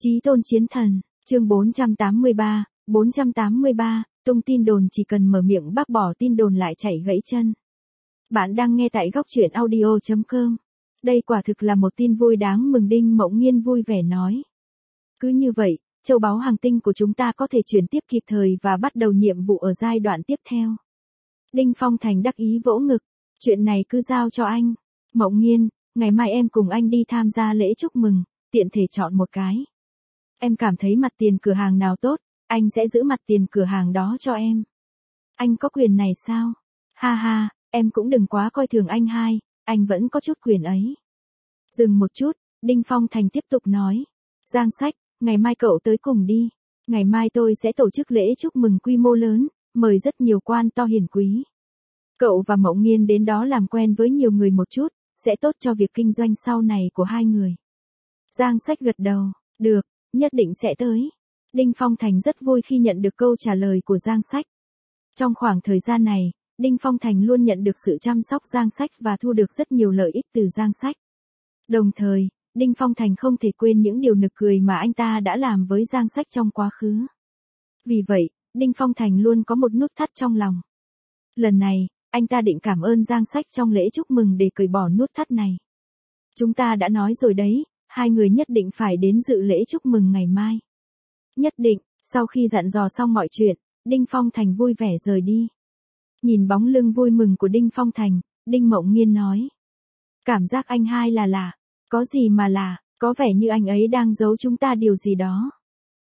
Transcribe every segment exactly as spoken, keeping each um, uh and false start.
Chí tôn chiến thần, chương bốn trăm tám mươi ba, bốn trăm tám mươi ba, tung tin đồn chỉ cần mở miệng bác bỏ tin đồn lại chảy gãy chân. Bạn đang nghe tại góc truyện audio chấm com. Đây quả thực là một tin vui đáng mừng, Đinh Mộng Nghiên vui vẻ nói. Cứ như vậy, châu báu hàng tinh của chúng ta có thể chuyển tiếp kịp thời và bắt đầu nhiệm vụ ở giai đoạn tiếp theo. Đinh Phong Thành đắc ý vỗ ngực, chuyện này cứ giao cho anh. Mộng Nghiên, ngày mai em cùng anh đi tham gia lễ chúc mừng, tiện thể chọn một cái. Em cảm thấy mặt tiền cửa hàng nào tốt, anh sẽ giữ mặt tiền cửa hàng đó cho em. Anh có quyền này sao? Ha ha, em cũng đừng quá coi thường anh hai, anh vẫn có chút quyền ấy. Dừng một chút, Đinh Phong Thành tiếp tục nói. Giang Sách, ngày mai cậu tới cùng đi. Ngày mai tôi sẽ tổ chức lễ chúc mừng quy mô lớn, mời rất nhiều quan to hiển quý. Cậu và Mộng Nghiên đến đó làm quen với nhiều người một chút, sẽ tốt cho việc kinh doanh sau này của hai người. Giang Sách gật đầu, được, nhất định sẽ tới. Đinh Phong Thành rất vui khi nhận được câu trả lời của Giang Sách. Trong khoảng thời gian này, Đinh Phong Thành luôn nhận được sự chăm sóc Giang Sách và thu được rất nhiều lợi ích từ Giang Sách. Đồng thời, Đinh Phong Thành không thể quên những điều nực cười mà anh ta đã làm với Giang Sách trong quá khứ. Vì vậy, Đinh Phong Thành luôn có một nút thắt trong lòng. Lần này, anh ta định cảm ơn Giang Sách trong lễ chúc mừng để cởi bỏ nút thắt này. Chúng ta đã nói rồi đấy, hai người nhất định phải đến dự lễ chúc mừng ngày mai. Nhất định, sau khi dặn dò xong mọi chuyện, Đinh Phong Thành vui vẻ rời đi. Nhìn bóng lưng vui mừng của Đinh Phong Thành, Đinh Mộng Nghiên nói. Cảm giác anh hai là lạ, có gì mà lạ, có vẻ như anh ấy đang giấu chúng ta điều gì đó.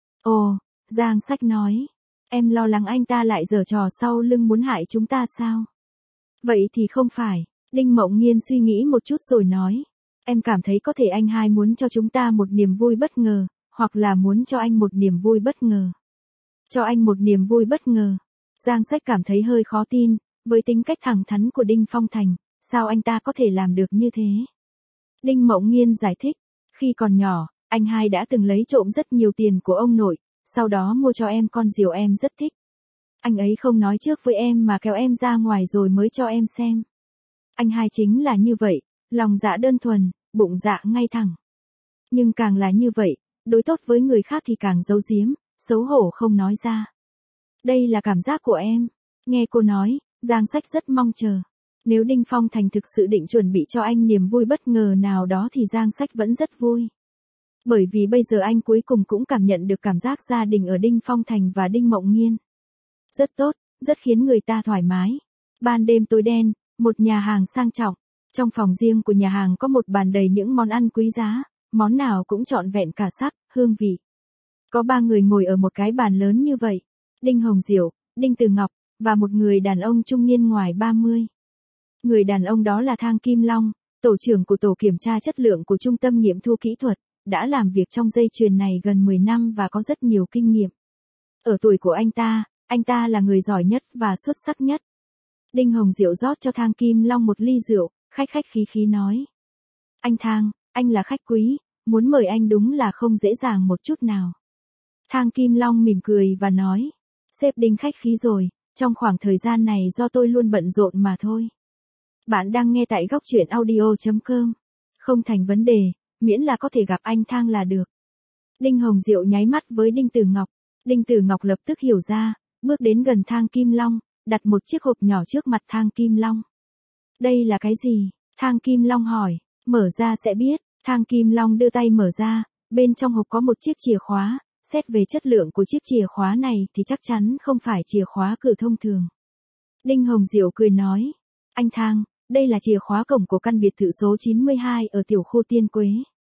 Ồ, Giang Sách nói, em lo lắng anh ta lại giở trò sau lưng muốn hại chúng ta sao? Vậy thì không phải, Đinh Mộng Nghiên suy nghĩ một chút rồi nói. Em cảm thấy có thể anh hai muốn cho chúng ta một niềm vui bất ngờ, hoặc là muốn cho anh một niềm vui bất ngờ. Cho anh một niềm vui bất ngờ. Giang Sách cảm thấy hơi khó tin, với tính cách thẳng thắn của Đinh Phong Thành, sao anh ta có thể làm được như thế? Đinh Mộng Nghiên giải thích, khi còn nhỏ, anh hai đã từng lấy trộm rất nhiều tiền của ông nội, sau đó mua cho em con diều em rất thích. Anh ấy không nói trước với em mà kéo em ra ngoài rồi mới cho em xem. Anh hai chính là như vậy, lòng dạ đơn thuần, bụng dạ ngay thẳng. Nhưng càng là như vậy, đối tốt với người khác thì càng giấu giếm, xấu hổ không nói ra. Đây là cảm giác của em. Nghe cô nói, Giang Sách rất mong chờ. Nếu Đinh Phong Thành thực sự định chuẩn bị cho anh niềm vui bất ngờ nào đó thì Giang Sách vẫn rất vui. Bởi vì bây giờ anh cuối cùng cũng cảm nhận được cảm giác gia đình ở Đinh Phong Thành và Đinh Mộng Nghiên. Rất tốt, rất khiến người ta thoải mái. Ban đêm tối đen, một nhà hàng sang trọng. Trong phòng riêng của nhà hàng có một bàn đầy những món ăn quý giá, món nào cũng trọn vẹn cả sắc, hương vị. Có ba người ngồi ở một cái bàn lớn như vậy. Đinh Hồng Diệu, Đinh Từ Ngọc, và một người đàn ông trung niên ngoài ba mươi. Người đàn ông đó là Thang Kim Long, tổ trưởng của tổ kiểm tra chất lượng của Trung tâm Nghiệm thu Kỹ thuật, đã làm việc trong dây chuyền này gần mười năm và có rất nhiều kinh nghiệm. Ở tuổi của anh ta, anh ta là người giỏi nhất và xuất sắc nhất. Đinh Hồng Diệu rót cho Thang Kim Long một ly rượu, khách khách khí khí nói. Anh Thang, anh là khách quý, muốn mời anh đúng là không dễ dàng một chút nào. Thang Kim Long mỉm cười và nói. Sếp Đinh khách khí rồi, trong khoảng thời gian này do tôi luôn bận rộn mà thôi. Bạn đang nghe tại góc truyện audio chấm com. Không thành vấn đề, miễn là có thể gặp anh Thang là được. Đinh Hồng Diệu nháy mắt với Đinh Tử Ngọc. Đinh Tử Ngọc lập tức hiểu ra, bước đến gần Thang Kim Long, đặt một chiếc hộp nhỏ trước mặt Thang Kim Long. Đây là cái gì? Thang Kim Long hỏi. Mở ra sẽ biết. Thang Kim Long đưa tay mở ra, bên trong hộp có một chiếc chìa khóa. Xét về chất lượng của chiếc chìa khóa này thì chắc chắn không phải chìa khóa cửa thông thường. Đinh Hồng Diệu cười nói. Anh Thang, đây là chìa khóa cổng của căn biệt thự số chín mươi hai ở tiểu khu Tiên Quế.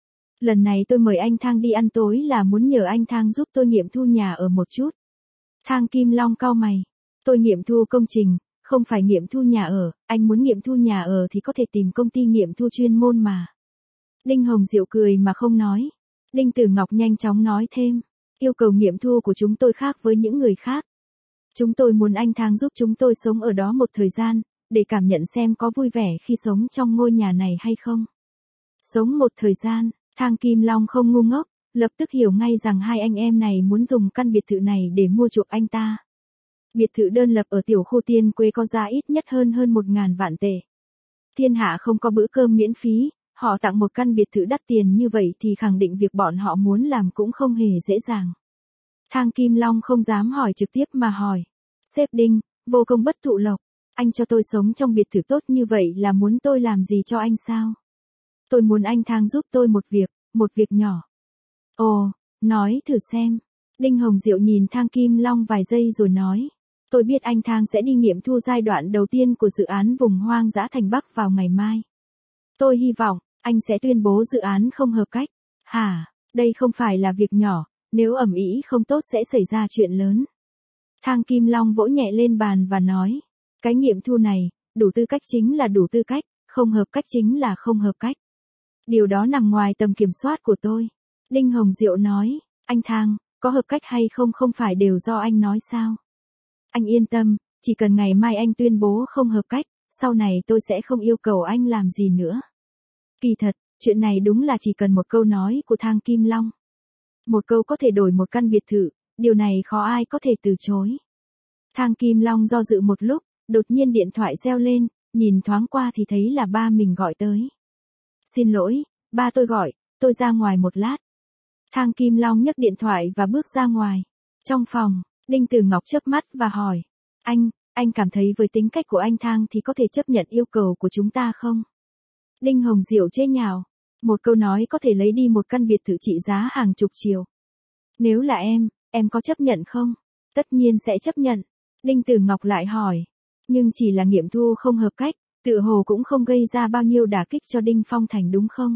Lần này tôi mời anh Thang đi ăn tối là muốn nhờ anh Thang giúp tôi nghiệm thu nhà ở một chút. Thang Kim Long cau mày. Tôi nghiệm thu công trình, không phải nghiệm thu nhà ở, anh muốn nghiệm thu nhà ở thì có thể tìm công ty nghiệm thu chuyên môn mà. Đinh Hồng Diệu cười mà không nói. Đinh Tử Ngọc nhanh chóng nói thêm. Yêu cầu nghiệm thu của chúng tôi khác với những người khác. Chúng tôi muốn anh Thang giúp chúng tôi sống ở đó một thời gian, để cảm nhận xem có vui vẻ khi sống trong ngôi nhà này hay không. Sống một thời gian, Thang Kim Long không ngu ngốc, lập tức hiểu ngay rằng hai anh em này muốn dùng căn biệt thự này để mua chuộc anh ta. Biệt thự đơn lập ở tiểu khu Tiên Quế có giá ít nhất hơn hơn một ngàn vạn tệ. Thiên hạ không có bữa cơm miễn phí, Họ tặng một căn biệt thự đắt tiền như vậy thì khẳng định việc bọn họ muốn làm cũng không hề dễ dàng. Thang Kim Long không dám hỏi trực tiếp mà hỏi. Sếp Đinh, vô công bất thụ lộc. Anh cho tôi sống trong biệt thự tốt như vậy là muốn tôi làm gì cho anh sao? Tôi muốn anh Thang giúp tôi một việc, một việc nhỏ. Ồ, nói thử xem. Đinh Hồng Diệu nhìn Thang Kim Long vài giây rồi nói. Tôi biết anh Thang sẽ đi nghiệm thu giai đoạn đầu tiên của dự án vùng hoang dã thành Bắc vào ngày mai. Tôi hy vọng, anh sẽ tuyên bố dự án không hợp cách. Hả, đây không phải là việc nhỏ, nếu ầm ĩ không tốt sẽ xảy ra chuyện lớn. Thang Kim Long vỗ nhẹ lên bàn và nói. Cái nghiệm thu này, đủ tư cách chính là đủ tư cách, không hợp cách chính là không hợp cách. Điều đó nằm ngoài tầm kiểm soát của tôi. Đinh Hồng Diệu nói, anh Thang, có hợp cách hay không không phải đều do anh nói sao? Anh yên tâm, chỉ cần ngày mai anh tuyên bố không hợp cách, sau này tôi sẽ không yêu cầu anh làm gì nữa. Kỳ thật, chuyện này đúng là chỉ cần một câu nói của Thang Kim Long. Một câu có thể đổi một căn biệt thự, điều này khó ai có thể từ chối. Thang Kim Long do dự một lúc, đột nhiên điện thoại reo lên, nhìn thoáng qua thì thấy là ba mình gọi tới. Xin lỗi, ba tôi gọi, tôi ra ngoài một lát. Thang Kim Long nhấc điện thoại và bước ra ngoài. Trong phòng, Đinh Tử Ngọc chớp mắt và hỏi. Anh, anh cảm thấy với tính cách của anh Thang thì có thể chấp nhận yêu cầu của chúng ta không? Đinh Hồng Diệu chế nhạo. Một câu nói có thể lấy đi một căn biệt thự trị giá hàng chục triệu. Nếu là em, em có chấp nhận không? Tất nhiên sẽ chấp nhận. Đinh Tử Ngọc lại hỏi. Nhưng chỉ là nghiệm thu không hợp cách, tựa hồ cũng không gây ra bao nhiêu đả kích cho Đinh Phong Thành đúng không?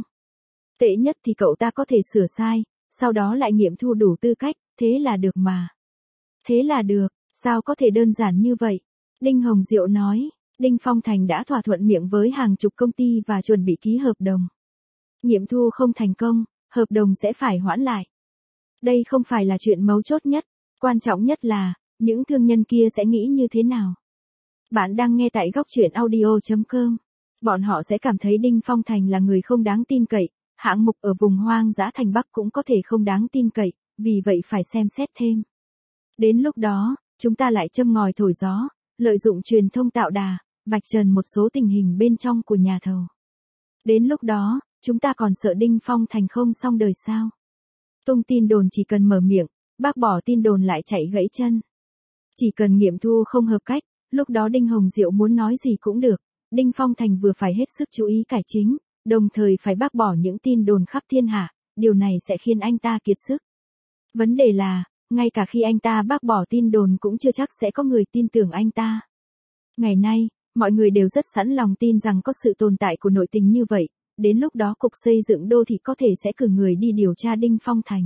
Tệ nhất thì cậu ta có thể sửa sai, sau đó lại nghiệm thu đủ tư cách, thế là được mà. Thế là được, sao có thể đơn giản như vậy? Đinh Hồng Diệu nói, Đinh Phong Thành đã thỏa thuận miệng với hàng chục công ty và chuẩn bị ký hợp đồng. Nghiệm thu không thành công, hợp đồng sẽ phải hoãn lại. Đây không phải là chuyện mấu chốt nhất, quan trọng nhất là, những thương nhân kia sẽ nghĩ như thế nào? Bạn đang nghe tại góc truyện audio chấm com. Bọn họ sẽ cảm thấy Đinh Phong Thành là người không đáng tin cậy, hạng mục ở vùng hoang dã thành Bắc cũng có thể không đáng tin cậy, vì vậy phải xem xét thêm. Đến lúc đó, chúng ta lại châm ngòi thổi gió, lợi dụng truyền thông tạo đà, vạch trần một số tình hình bên trong của nhà thầu. Đến lúc đó, chúng ta còn sợ Đinh Phong Thành không xong đời sao? Tung tin đồn chỉ cần mở miệng, bác bỏ tin đồn lại chạy gãy chân. Chỉ cần nghiệm thu không hợp cách, lúc đó Đinh Hồng Diệu muốn nói gì cũng được, Đinh Phong Thành vừa phải hết sức chú ý cải chính, đồng thời phải bác bỏ những tin đồn khắp thiên hạ, điều này sẽ khiến anh ta kiệt sức. Vấn đề là, ngay cả khi anh ta bác bỏ tin đồn cũng chưa chắc sẽ có người tin tưởng anh ta. Ngày nay, mọi người đều rất sẵn lòng tin rằng có sự tồn tại của nội tình như vậy, đến lúc đó Cục Xây dựng Đô thị có thể sẽ cử người đi điều tra Đinh Phong Thành.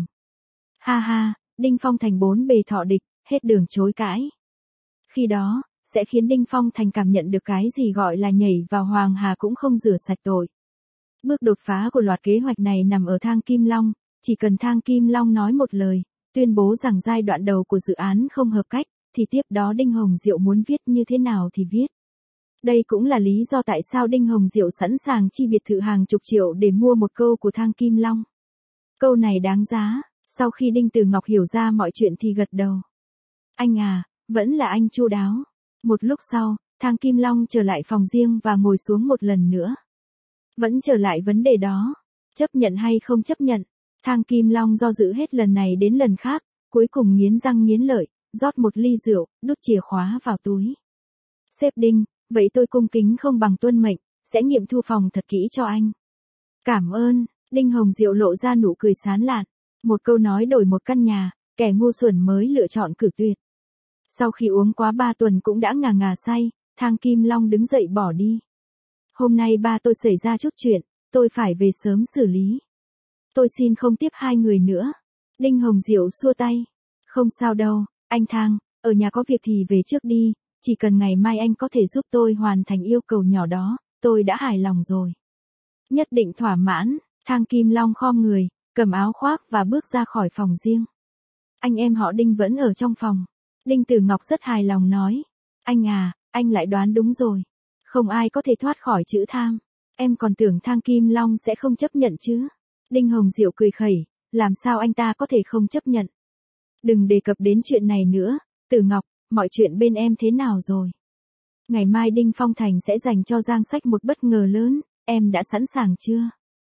Ha ha, Đinh Phong Thành bốn bề thọ địch, hết đường chối cãi. Khi đó, sẽ khiến Đinh Phong Thành cảm nhận được cái gì gọi là nhảy vào Hoàng Hà cũng không rửa sạch tội. Bước đột phá của loạt kế hoạch này nằm ở Thang Kim Long, chỉ cần Thang Kim Long nói một lời, tuyên bố rằng giai đoạn đầu của dự án không hợp cách, thì tiếp đó Đinh Hồng Diệu muốn viết như thế nào thì viết. Đây cũng là lý do tại sao Đinh Hồng Diệu sẵn sàng chi biệt thự hàng chục triệu để mua một câu của Thang Kim Long. Câu này đáng giá, sau khi Đinh Tử Ngọc hiểu ra mọi chuyện thì gật đầu. Anh à, vẫn là anh chu đáo. Một lúc sau, Thang Kim Long trở lại phòng riêng và ngồi xuống một lần nữa. Vẫn trở lại vấn đề đó, chấp nhận hay không chấp nhận. Thang Kim Long do dự hết lần này đến lần khác, cuối cùng nghiến răng nghiến lợi, rót một ly rượu, đút chìa khóa vào túi. Sếp Đinh, vậy tôi cung kính không bằng tuân mệnh, sẽ nghiệm thu phòng thật kỹ cho anh. Cảm ơn, Đinh Hồng Diệu lộ ra nụ cười sán lạn. Một câu nói đổi một căn nhà, kẻ ngu xuẩn mới lựa chọn cử tuyệt. Sau khi uống quá ba tuần cũng đã ngà ngà say, Thang Kim Long đứng dậy bỏ đi. Hôm nay ba tôi xảy ra chút chuyện, tôi phải về sớm xử lý. Tôi xin không tiếp hai người nữa. Đinh Hồng Diệu xua tay. Không sao đâu, anh Thang, ở nhà có việc thì về trước đi, chỉ cần ngày mai anh có thể giúp tôi hoàn thành yêu cầu nhỏ đó, tôi đã hài lòng rồi. Nhất định thỏa mãn, Thang Kim Long khom người, cầm áo khoác và bước ra khỏi phòng riêng. Anh em họ Đinh vẫn ở trong phòng. Đinh Tử Ngọc rất hài lòng nói. Anh à, anh lại đoán đúng rồi. Không ai có thể thoát khỏi chữ tham. Em còn tưởng Thang Kim Long sẽ không chấp nhận chứ. Đinh Hồng Diệu cười khẩy, làm sao anh ta có thể không chấp nhận. Đừng đề cập đến chuyện này nữa, Tử Ngọc, mọi chuyện bên em thế nào rồi? Ngày mai Đinh Phong Thành sẽ dành cho Giang Sách một bất ngờ lớn, em đã sẵn sàng chưa?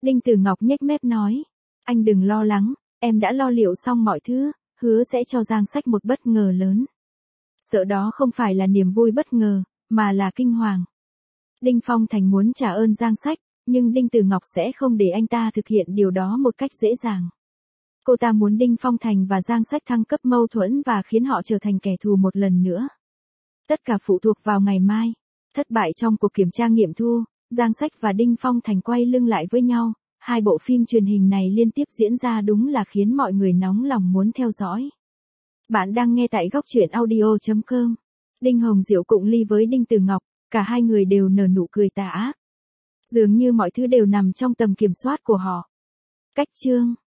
Đinh Tử Ngọc nhếch mép nói. Anh đừng lo lắng, em đã lo liệu xong mọi thứ, hứa sẽ cho Giang Sách một bất ngờ lớn. Sợ đó không phải là niềm vui bất ngờ, mà là kinh hoàng. Đinh Phong Thành muốn trả ơn Giang Sách, nhưng Đinh Tử Ngọc sẽ không để anh ta thực hiện điều đó một cách dễ dàng. Cô ta muốn Đinh Phong Thành và Giang Sách thăng cấp mâu thuẫn và khiến họ trở thành kẻ thù một lần nữa. Tất cả phụ thuộc vào ngày mai. Thất bại trong cuộc kiểm tra nghiệm thu, Giang Sách và Đinh Phong Thành quay lưng lại với nhau. Hai bộ phim truyền hình này liên tiếp diễn ra đúng là khiến mọi người nóng lòng muốn theo dõi. Bạn đang nghe tại góc truyện audio chấm com. Đinh Hồng Diệu cụng ly với Đinh Tử Ngọc, cả hai người đều nở nụ cười tà ác. Dường như mọi thứ đều nằm trong tầm kiểm soát của họ. Cách chương